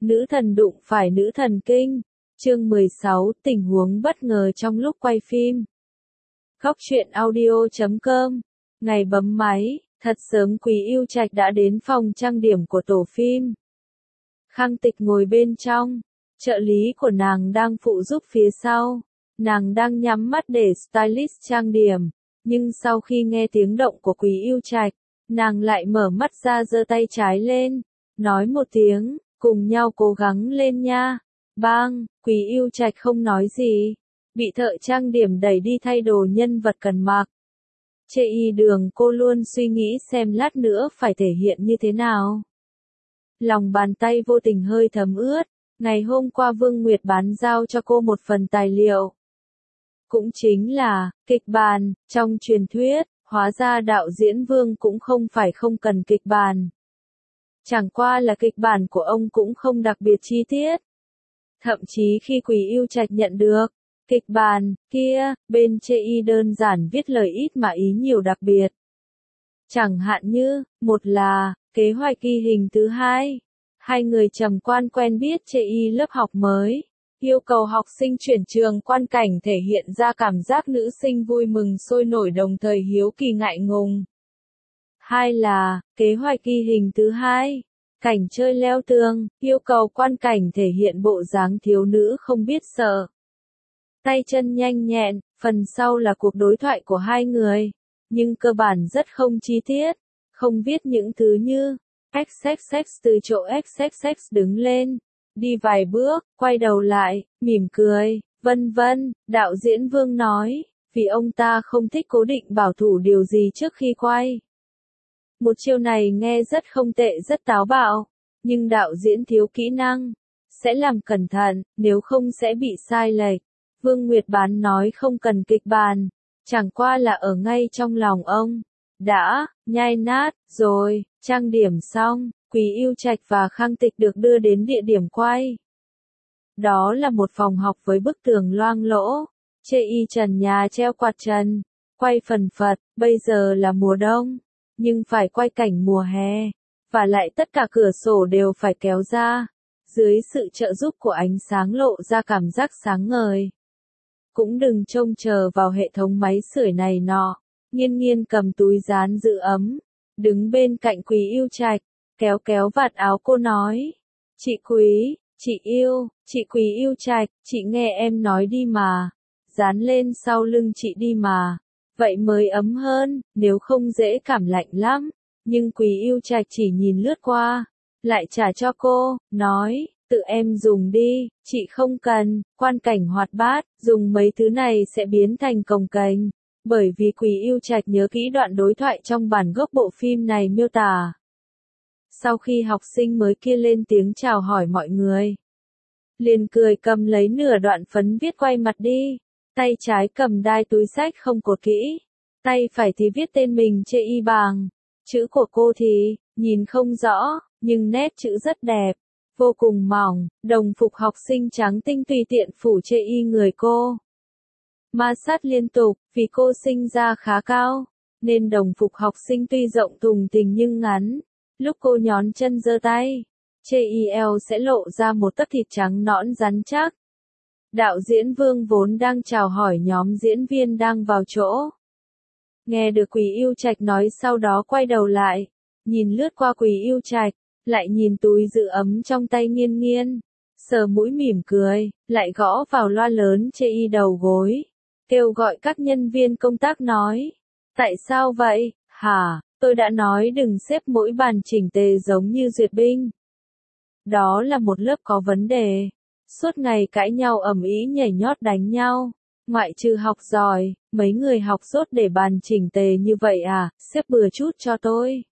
Nữ thần đụng phải nữ thần kinh. Chương 16, tình huống bất ngờ trong lúc quay phim. Góc truyện audio.com. Ngày bấm máy, thật sớm Quý Yêu Trạch đã đến phòng trang điểm của tổ phim. Khang Tịch ngồi bên trong, trợ lý của nàng đang phụ giúp phía sau. Nàng đang nhắm mắt để stylist trang điểm, nhưng sau khi nghe tiếng động của Quý Yêu Trạch, nàng lại mở mắt ra giơ tay trái lên, nói một tiếng, cùng nhau cố gắng lên nha. Bang, Quý Yêu Trạch không nói gì, bị thợ trang điểm đẩy đi thay đồ nhân vật cần mặc. Chê y đường cô luôn suy nghĩ xem lát nữa phải thể hiện như thế nào. Lòng bàn tay vô tình hơi thấm ướt, ngày hôm qua Vương Nguyệt bán giao cho cô một phần tài liệu. Cũng chính là, kịch bản, trong truyền thuyết, hóa ra đạo diễn Vương cũng không phải không cần kịch bản. Chẳng qua là kịch bản của ông cũng không đặc biệt chi tiết. Thậm chí khi Quý Yêu Trạch nhận được kịch bản kia, bên chê y đơn giản viết lời ít mà ý nhiều đặc biệt. Chẳng hạn như, một là, kế hoạch ghi hình thứ hai. Hai người trầm quan quen biết chê y lớp học mới. Yêu cầu học sinh chuyển trường quan cảnh thể hiện ra cảm giác nữ sinh vui mừng sôi nổi đồng thời hiếu kỳ ngại ngùng. Hai là, kế hoạch ghi hình thứ hai. Cảnh chơi leo tường, yêu cầu quan cảnh thể hiện bộ dáng thiếu nữ không biết sợ. Tay chân nhanh nhẹn, phần sau là cuộc đối thoại của hai người. Nhưng cơ bản rất không chi tiết, không viết những thứ như XXX từ chỗ XXX đứng lên, đi vài bước, quay đầu lại, mỉm cười, vân vân. Đạo diễn Vương nói, vì ông ta không thích cố định bảo thủ điều gì trước khi quay. Một chiêu này nghe rất không tệ, rất táo bạo, nhưng đạo diễn thiếu kỹ năng, sẽ làm cẩn thận, nếu không sẽ bị sai lệch. Vương Nguyệt Bán nói không cần kịch bản, chẳng qua là ở ngay trong lòng ông. Đã, nhai nát, rồi, trang điểm xong, Quý Yêu Trạch và Khang Tịch được đưa đến địa điểm quay. Đó là một phòng học với bức tường loang lỗ, chê y trần nhà treo quạt trần, quay phần phật, bây giờ là mùa đông, nhưng phải quay cảnh mùa hè, và lại tất cả cửa sổ đều phải kéo ra, dưới sự trợ giúp của ánh sáng lộ ra cảm giác sáng ngời. Cũng đừng trông chờ vào hệ thống máy sưởi này nọ. Nghiên Nghiên cầm túi dán giữ ấm, đứng bên cạnh Quý Yêu Trạch, kéo kéo vạt áo cô nói. Chị Quý, chị yêu, chị Quý Yêu Trạch, chị nghe em nói đi mà. Dán lên sau lưng chị đi mà. Vậy mới ấm hơn, nếu không dễ cảm lạnh lắm. Nhưng Quý Yêu Trạch chỉ nhìn lướt qua, lại trả cho cô, nói. Tự em dùng đi, chị không cần, quan cảnh hoạt bát, dùng mấy thứ này sẽ biến thành cồng kềnh. Bởi vì Quý Yêu Trạch nhớ kỹ đoạn đối thoại trong bản gốc bộ phim này miêu tả. Sau khi học sinh mới kia lên tiếng chào hỏi mọi người, liền cười cầm lấy nửa đoạn phấn viết quay mặt đi, tay trái cầm đai túi xách không cột kỹ, tay phải thì viết tên mình chê y bằng, chữ của cô thì, nhìn không rõ, nhưng nét chữ rất đẹp. Vô cùng mỏng, đồng phục học sinh trắng tinh tùy tiện phủ chê y người cô. Ma sát liên tục, vì cô sinh ra khá cao, nên đồng phục học sinh tuy rộng thùng thình nhưng ngắn. Lúc cô nhón chân giơ tay, chê y eo sẽ lộ ra một tấc thịt trắng nõn rắn chắc. Đạo diễn Vương vốn đang chào hỏi nhóm diễn viên đang vào chỗ. Nghe được Quý Yêu Trạch nói sau đó quay đầu lại, nhìn lướt qua Quý Yêu Trạch. Lại nhìn túi giữ ấm trong tay Nghiên Nghiên, sờ mũi mỉm cười, lại gõ vào loa lớn chê y đầu gối, kêu gọi các nhân viên công tác nói. Tại sao vậy, hả, tôi đã nói đừng xếp mỗi bàn chỉnh tề giống như duyệt binh. Đó là một lớp có vấn đề, suốt ngày cãi nhau ầm ĩ nhảy nhót đánh nhau, ngoại trừ học giỏi, mấy người học dốt để bàn chỉnh tề như vậy à, xếp bừa chút cho tôi.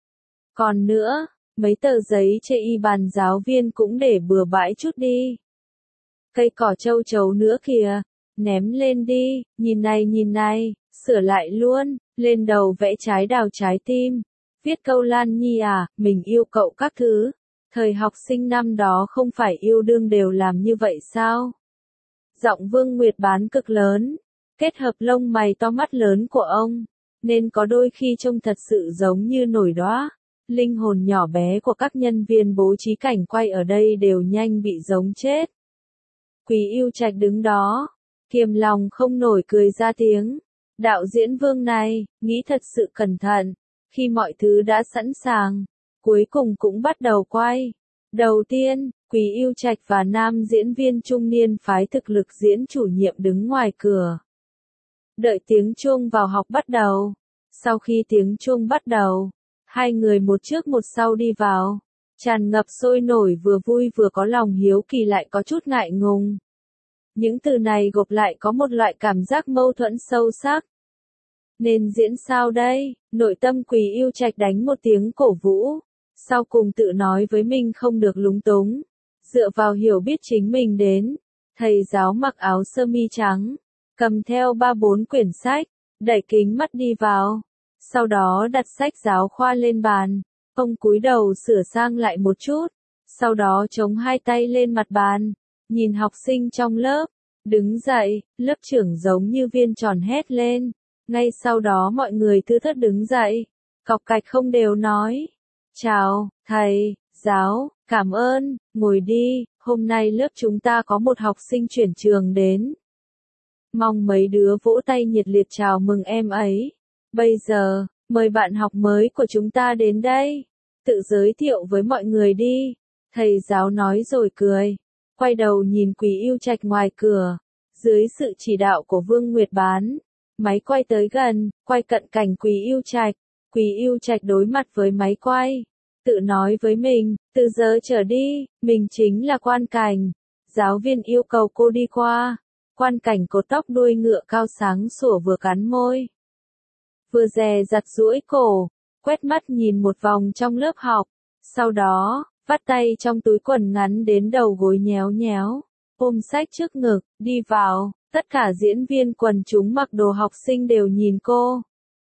Còn nữa, mấy tờ giấy chê y bàn giáo viên cũng để bừa bãi chút đi. Cây cỏ châu chấu nữa kìa, ném lên đi, nhìn này, sửa lại luôn, lên đầu vẽ trái đào trái tim, viết câu Lan Nhi à, mình yêu cậu các thứ. Thời học sinh năm đó không phải yêu đương đều làm như vậy sao? Giọng Vương Nguyệt Bán cực lớn, kết hợp lông mày to mắt lớn của ông, nên có đôi khi trông thật sự giống như nổi đóa. linh hồn nhỏ bé của các nhân viên bố trí cảnh quay ở đây đều nhanh bị giống chết. Quý Yêu Trạch đứng đó, kiềm lòng không nổi cười ra tiếng. Đạo diễn Vương này, nghĩ thật sự cẩn thận. Khi mọi thứ đã sẵn sàng, cuối cùng cũng bắt đầu quay. Đầu tiên, Quý Yêu Trạch và nam diễn viên trung niên phái thực lực diễn chủ nhiệm đứng ngoài cửa. Đợi tiếng chuông vào học bắt đầu. Sau khi tiếng chuông bắt đầu, hai người một trước một sau đi vào. Tràn ngập sôi nổi vừa vui vừa có lòng hiếu kỳ lại có chút ngại ngùng. Những từ này gộp lại có một loại cảm giác mâu thuẫn sâu sắc. Nên diễn sao đây? Nội tâm Quý Yêu Trạch đánh một tiếng cổ vũ. Sau cùng tự nói với mình không được lúng túng. Dựa vào hiểu biết chính mình đến. Thầy giáo mặc áo sơ mi trắng. Cầm theo 3-4 quyển sách. Đẩy kính mắt đi vào. Sau đó đặt sách giáo khoa lên bàn. Ông cúi đầu sửa sang lại một chút. Sau đó chống hai tay lên mặt bàn. Nhìn học sinh trong lớp. Đứng dậy, lớp trưởng giống như viên tròn hét lên. Ngay sau đó mọi người thưa thớt đứng dậy. Cọc cạch không đều nói. Chào, thầy, giáo, cảm ơn, ngồi đi, hôm nay lớp chúng ta có một học sinh chuyển trường đến. Mong mấy đứa vỗ tay nhiệt liệt chào mừng em ấy. Bây giờ, mời bạn học mới của chúng ta đến đây. Tự giới thiệu với mọi người đi. Thầy giáo nói rồi cười. Quay đầu nhìn Quý Yêu Trạch ngoài cửa. Dưới sự chỉ đạo của Vương Nguyệt Bán. Máy quay tới gần, quay cận cảnh Quý Yêu Trạch. Quý Yêu Trạch đối mặt với máy quay. Tự nói với mình, từ giờ trở đi, mình chính là Quan Cảnh. Giáo viên yêu cầu cô đi qua. Quan Cảnh cột tóc đuôi ngựa cao sáng sủa vừa cắn môi. Vừa dè dặt duỗi cổ, quét mắt nhìn một vòng trong lớp học. Sau đó, vắt tay trong túi quần ngắn đến đầu gối nhéo nhéo. Ôm sách trước ngực, đi vào. Tất cả diễn viên quần chúng mặc đồ học sinh đều nhìn cô.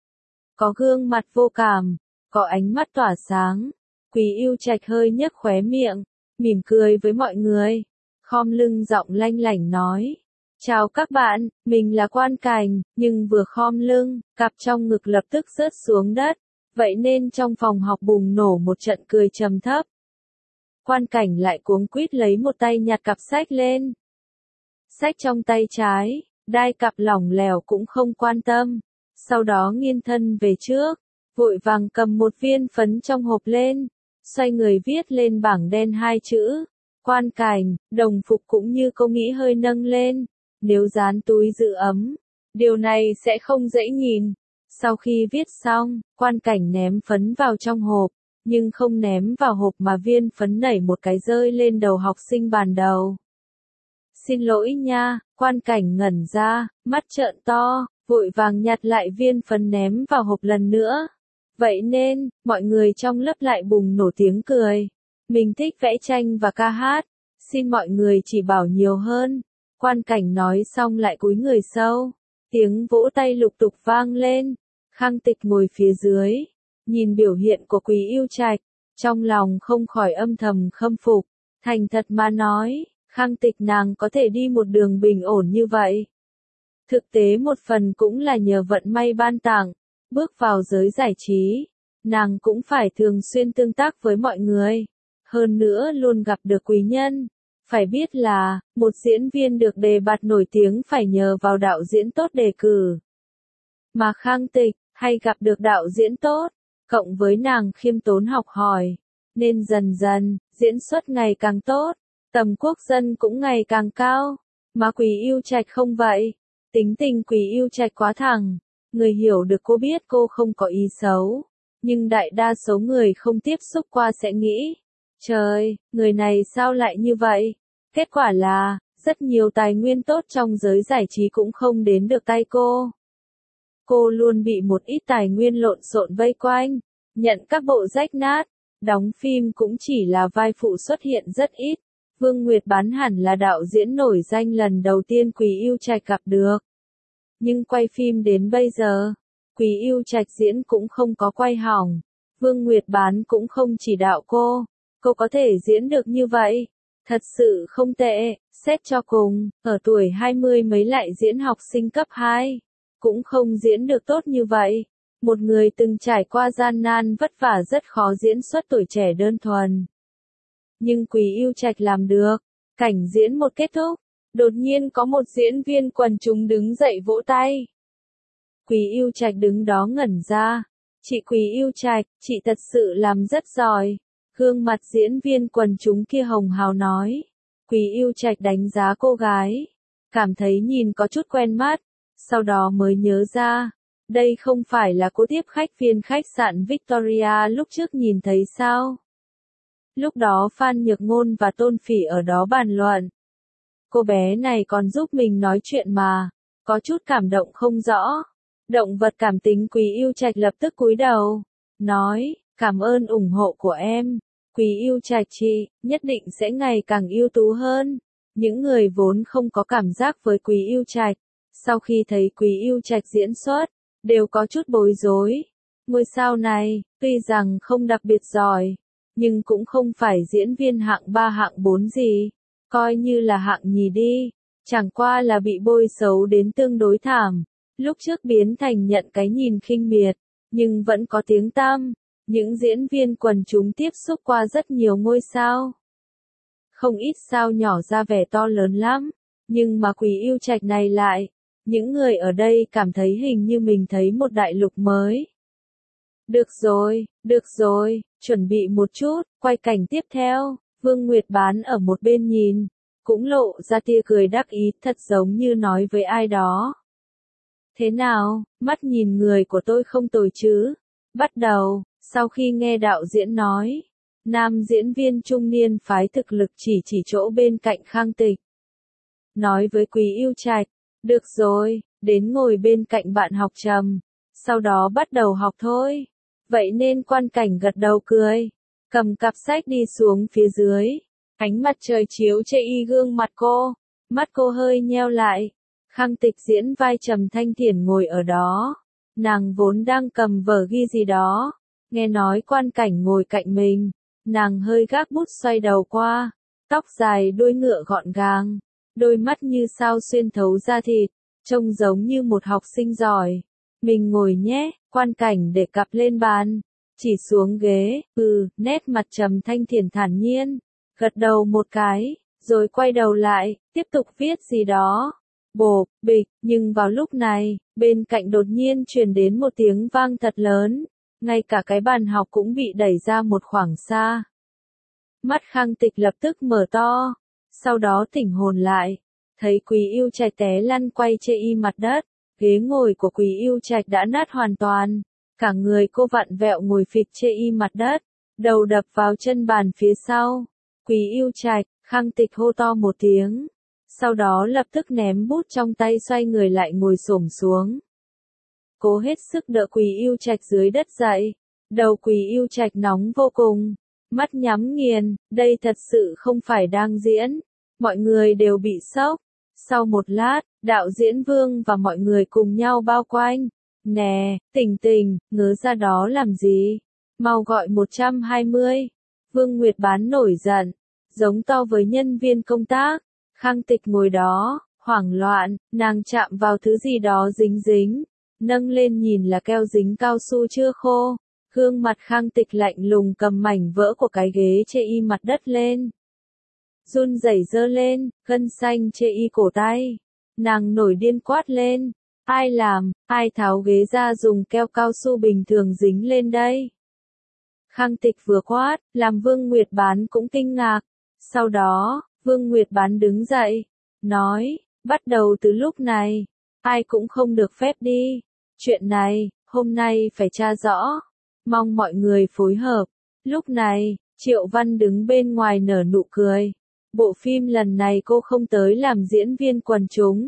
Có gương mặt vô cảm, có ánh mắt tỏa sáng. Quý Yêu Trạch hơi nhếch khóe miệng, mỉm cười với mọi người. Khom lưng giọng lanh lảnh nói. Chào các bạn, mình là Quan Cảnh, nhưng vừa khom lưng, cặp trong ngực lập tức rớt xuống đất. Vậy nên trong phòng học bùng nổ một trận cười trầm thấp. Quan Cảnh lại cuống quýt lấy một tay nhặt cặp sách lên. Sách trong tay trái, đai cặp lỏng lẻo cũng không quan tâm. Sau đó nghiêng thân về trước, vội vàng cầm một viên phấn trong hộp lên, xoay người viết lên bảng đen 2 chữ. Quan Cảnh, đồng phục cũng như cô nghĩ hơi nâng lên. Nếu dán túi giữ ấm, điều này sẽ không dễ nhìn. Sau khi viết xong, Quan Cảnh ném phấn vào trong hộp, nhưng không ném vào hộp mà viên phấn nảy một cái rơi lên đầu học sinh bàn đầu. Xin lỗi nha, Quan Cảnh ngẩn ra, mắt trợn to, vội vàng nhặt lại viên phấn ném vào hộp lần nữa. Vậy nên, mọi người trong lớp lại bùng nổ tiếng cười. Mình thích vẽ tranh và ca hát, xin mọi người chỉ bảo nhiều hơn. Quan Cảnh nói xong lại cúi người sâu. Tiếng vỗ tay lục tục vang lên. Khang Tịch ngồi phía dưới, nhìn biểu hiện của Quý Yêu Trạch, trong lòng không khỏi âm thầm khâm phục. Thành thật mà nói, Khang Tịch nàng có thể đi một đường bình ổn như vậy. Thực tế một phần cũng là nhờ vận may ban tặng. Bước vào giới giải trí, nàng cũng phải thường xuyên tương tác với mọi người. Hơn nữa luôn gặp được quý nhân. Phải biết là, một diễn viên được đề bạt nổi tiếng phải nhờ vào đạo diễn tốt đề cử. Mà Khang Tịch, hay gặp được đạo diễn tốt, cộng với nàng khiêm tốn học hỏi, nên dần dần, diễn xuất ngày càng tốt, tầm quốc dân cũng ngày càng cao. Mà Quý Yêu Trạch không vậy. Tính tình Quý Yêu Trạch quá thẳng. Người hiểu được cô biết cô không có ý xấu. Nhưng đại đa số người không tiếp xúc qua sẽ nghĩ. Trời, người này sao lại như vậy? Kết quả là, rất nhiều tài nguyên tốt trong giới giải trí cũng không đến được tay cô. Cô luôn bị một ít tài nguyên lộn xộn vây quanh, nhận các bộ rách nát, đóng phim cũng chỉ là vai phụ xuất hiện rất ít. Vương Nguyệt Bán hẳn là đạo diễn nổi danh lần đầu tiên Quý Yêu Trạch gặp được. Nhưng quay phim đến bây giờ, Quý Yêu Trạch diễn cũng không có quay hỏng. Vương Nguyệt Bán cũng không chỉ đạo cô có thể diễn được như vậy. Thật sự không tệ, xét cho cùng, ở tuổi 20 mấy lại diễn học sinh cấp 2. Cũng không diễn được tốt như vậy. một người từng trải qua gian nan vất vả rất khó diễn xuất tuổi trẻ đơn thuần. Nhưng Quý Yêu Trạch làm được. Cảnh diễn một kết thúc, đột nhiên có một diễn viên quần chúng đứng dậy vỗ tay. Quý Yêu Trạch đứng đó ngẩn ra. Chị Quý Yêu Trạch, chị thật sự làm rất giỏi. Gương mặt diễn viên quần chúng kia hồng hào nói. Quý Yêu Trạch đánh giá cô gái. Cảm thấy nhìn có chút quen mắt. Sau đó mới nhớ ra. Đây không phải là cô tiếp khách viên khách sạn Victoria lúc trước nhìn thấy sao? Lúc đó Phan Nhược Ngôn và Tôn Phỉ ở đó bàn luận. Cô bé này còn giúp mình nói chuyện mà. Có chút cảm động không rõ. Động vật cảm tính Quý Yêu Trạch lập tức cúi đầu. Nói, cảm ơn ủng hộ của em. Quý Yêu Trạch chị, nhất định sẽ ngày càng ưu tú hơn. Những người vốn không có cảm giác với Quý Yêu Trạch. Sau khi thấy Quý Yêu Trạch diễn xuất, đều có chút bối rối. Ngôi sao này, tuy rằng không đặc biệt giỏi, nhưng cũng không phải diễn viên hạng 3 hạng 4 gì. Coi như là hạng nhì đi. Chẳng qua là bị bôi xấu đến tương đối thảm. Lúc trước biến thành nhận cái nhìn khinh miệt, nhưng vẫn có tiếng tăm. Những diễn viên quần chúng tiếp xúc qua rất nhiều ngôi sao. Không ít sao nhỏ ra vẻ to lớn lắm, nhưng mà Quý Yêu Trạch này lại, những người ở đây cảm thấy hình như mình thấy một đại lục mới. Được rồi, chuẩn bị một chút, quay cảnh tiếp theo. Vương Nguyệt Bán ở một bên nhìn, cũng lộ ra tia cười đắc ý, thật giống như nói với ai đó. Thế nào, mắt nhìn người của tôi không tồi chứ? Bắt đầu, sau khi nghe đạo diễn nói, nam diễn viên trung niên phái thực lực chỉ chỗ bên cạnh Khang Tịch. Nói với Quý Yêu Trạch, được rồi, đến ngồi bên cạnh bạn học trầm, sau đó bắt đầu học thôi. Vậy nên quan cảnh gật đầu cười, cầm cặp sách đi xuống phía dưới. Ánh mặt trời chiếu chệ y gương mặt cô, mắt cô hơi nheo lại. Khang Tịch diễn vai Trầm Thanh Thiển ngồi ở đó. Nàng vốn đang cầm vở ghi gì đó. Nghe nói quan cảnh ngồi cạnh mình. Nàng hơi gác bút xoay đầu qua. Tóc dài đuôi ngựa gọn gàng. Đôi mắt như sao xuyên thấu da thịt. Trông giống như một học sinh giỏi. Mình ngồi nhé, quan cảnh để cặp lên bàn. Chỉ xuống ghế, nét mặt Trầm Thanh Thiển thản nhiên. Gật đầu một cái, rồi quay đầu lại, tiếp tục viết gì đó. Bộp, bịch, nhưng vào lúc này, bên cạnh đột nhiên truyền đến một tiếng vang thật lớn, ngay cả cái bàn học cũng bị đẩy ra một khoảng xa. Mắt Khang Tịch lập tức mở to, sau đó tỉnh hồn lại, thấy Quý Yêu Trạch té lăn quay chê y mặt đất, ghế ngồi của Quý Yêu Trạch đã nát hoàn toàn, cả người cô vặn vẹo ngồi phịch chê y mặt đất, đầu đập vào chân bàn phía sau. Quý Yêu Trạch, Khang Tịch hô to một tiếng. Sau đó lập tức ném bút trong tay xoay người lại ngồi xổm xuống. Cố hết sức đỡ Quý Yêu Trạch dưới đất dậy. Đầu Quý Yêu Trạch nóng vô cùng. Mắt nhắm nghiền, đây thật sự không phải đang diễn. Mọi người đều bị sốc. Sau một lát, đạo diễn Vương và mọi người cùng nhau bao quanh. Nè, Tình, ngớ ra đó làm gì? Mau gọi 120. Vương Nguyệt Bán nổi giận, giống to với nhân viên công tác. Khang Tịch ngồi đó, hoảng loạn, nàng chạm vào thứ gì đó dính, nâng lên nhìn là keo dính cao su chưa khô. Gương mặt Khang Tịch lạnh lùng cầm mảnh vỡ của cái ghế chê y mặt đất lên. Run rẩy giơ lên, gân xanh chê y cổ tay. Nàng nổi điên quát lên, ai làm, ai tháo ghế ra dùng keo cao su bình thường dính lên đây. Khang Tịch vừa quát, làm Vương Nguyệt Bán cũng kinh ngạc. Sau đó, Vương Nguyệt Bán đứng dậy, nói, bắt đầu từ lúc này, ai cũng không được phép đi. Chuyện này, hôm nay phải tra rõ. Mong mọi người phối hợp. Lúc này, Triệu Văn đứng bên ngoài nở nụ cười. Bộ phim lần này cô không tới làm diễn viên quần chúng.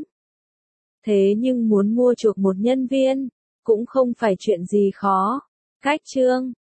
Thế nhưng muốn mua chuộc một nhân viên, cũng không phải chuyện gì khó. Cách chương